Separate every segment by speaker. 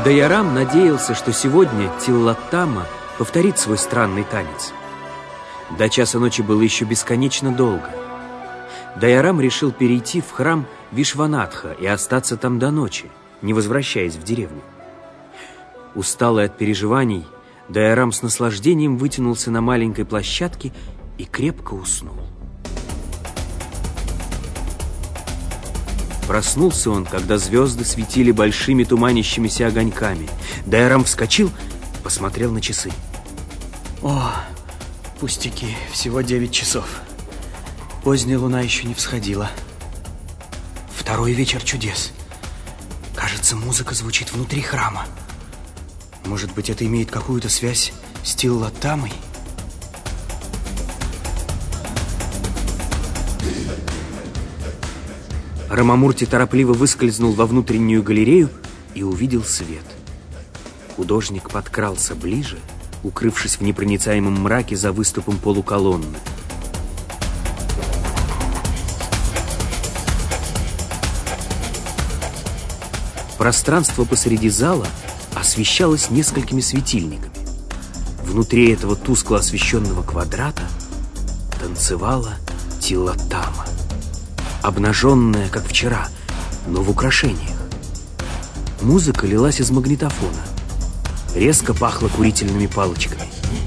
Speaker 1: Дайорам надеялся, что сегодня Тиллотама повторит свой странный танец. До часа ночи было еще бесконечно долго. Дайорам решил перейти в храм Вишванатха и остаться там до ночи, не возвращаясь в деревню. Усталый от переживаний, Дайорам с наслаждением вытянулся на маленькой площадке и крепко уснул. Проснулся он, когда звезды светили большими туманящимися огоньками. Дайорам вскочил, посмотрел на часы.
Speaker 2: О, пустяки, всего 9 часов. Поздняя луна еще не всходила. Второй вечер чудес. Кажется, музыка звучит внутри храма. Может быть, это имеет какую-то связь с Тиллотамой?
Speaker 1: Рамамурти торопливо выскользнул во внутреннюю галерею и увидел свет. Художник подкрался ближе, укрывшись в непроницаемом мраке за выступом полуколонны. Пространство посреди зала освещалось несколькими светильниками. Внутри этого тускло освещенного квадрата танцевала Тиллотама, обнаженная, как вчера, но в украшениях. Музыка лилась из магнитофона. Резко пахло курительными палочками.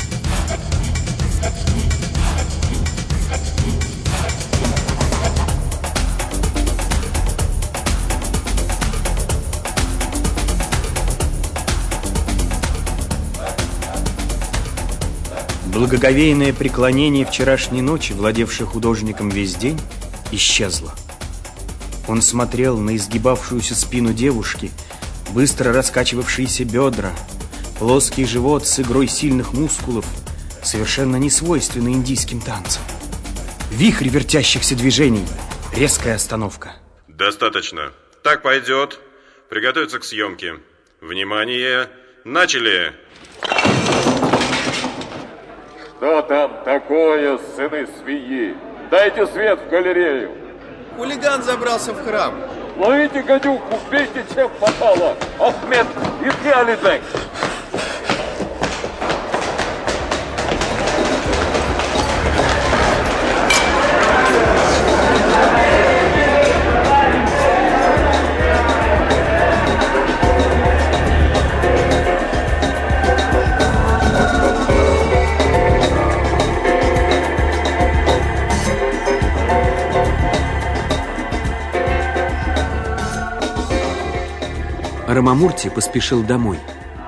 Speaker 1: Благоговейное преклонение вчерашней ночи, владевшее художником весь день, исчезло. Он смотрел на изгибавшуюся спину девушки, быстро раскачивавшиеся бедра, плоский живот с игрой сильных мускулов, совершенно несвойственный индийским танцам. Вихрь вертящихся движений, резкая остановка.
Speaker 3: Достаточно. Так пойдет. Приготовиться к съемке. Внимание! Начали!
Speaker 4: Что там такое, сыны свиньи? Дайте свет в галерею.
Speaker 5: Хулиган забрался в храм.
Speaker 4: Ловите гадюку, бейте, чем попало. Ахмед, иди, Алибек.
Speaker 1: Рамамурти поспешил домой.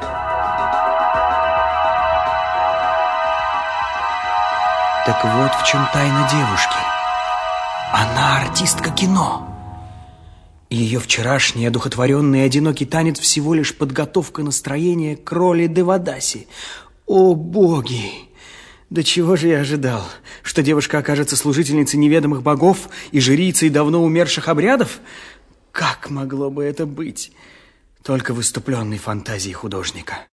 Speaker 2: Так вот в чем тайна девушки. Она артистка кино. Ее вчерашний одухотворенный и одинокий танец всего лишь подготовка настроения к роли Девадаси. О, боги! Да чего же я ожидал? Что девушка окажется служительницей неведомых богов и жрицей давно умерших обрядов? Как могло бы это быть? Только в исступленной фантазии художника.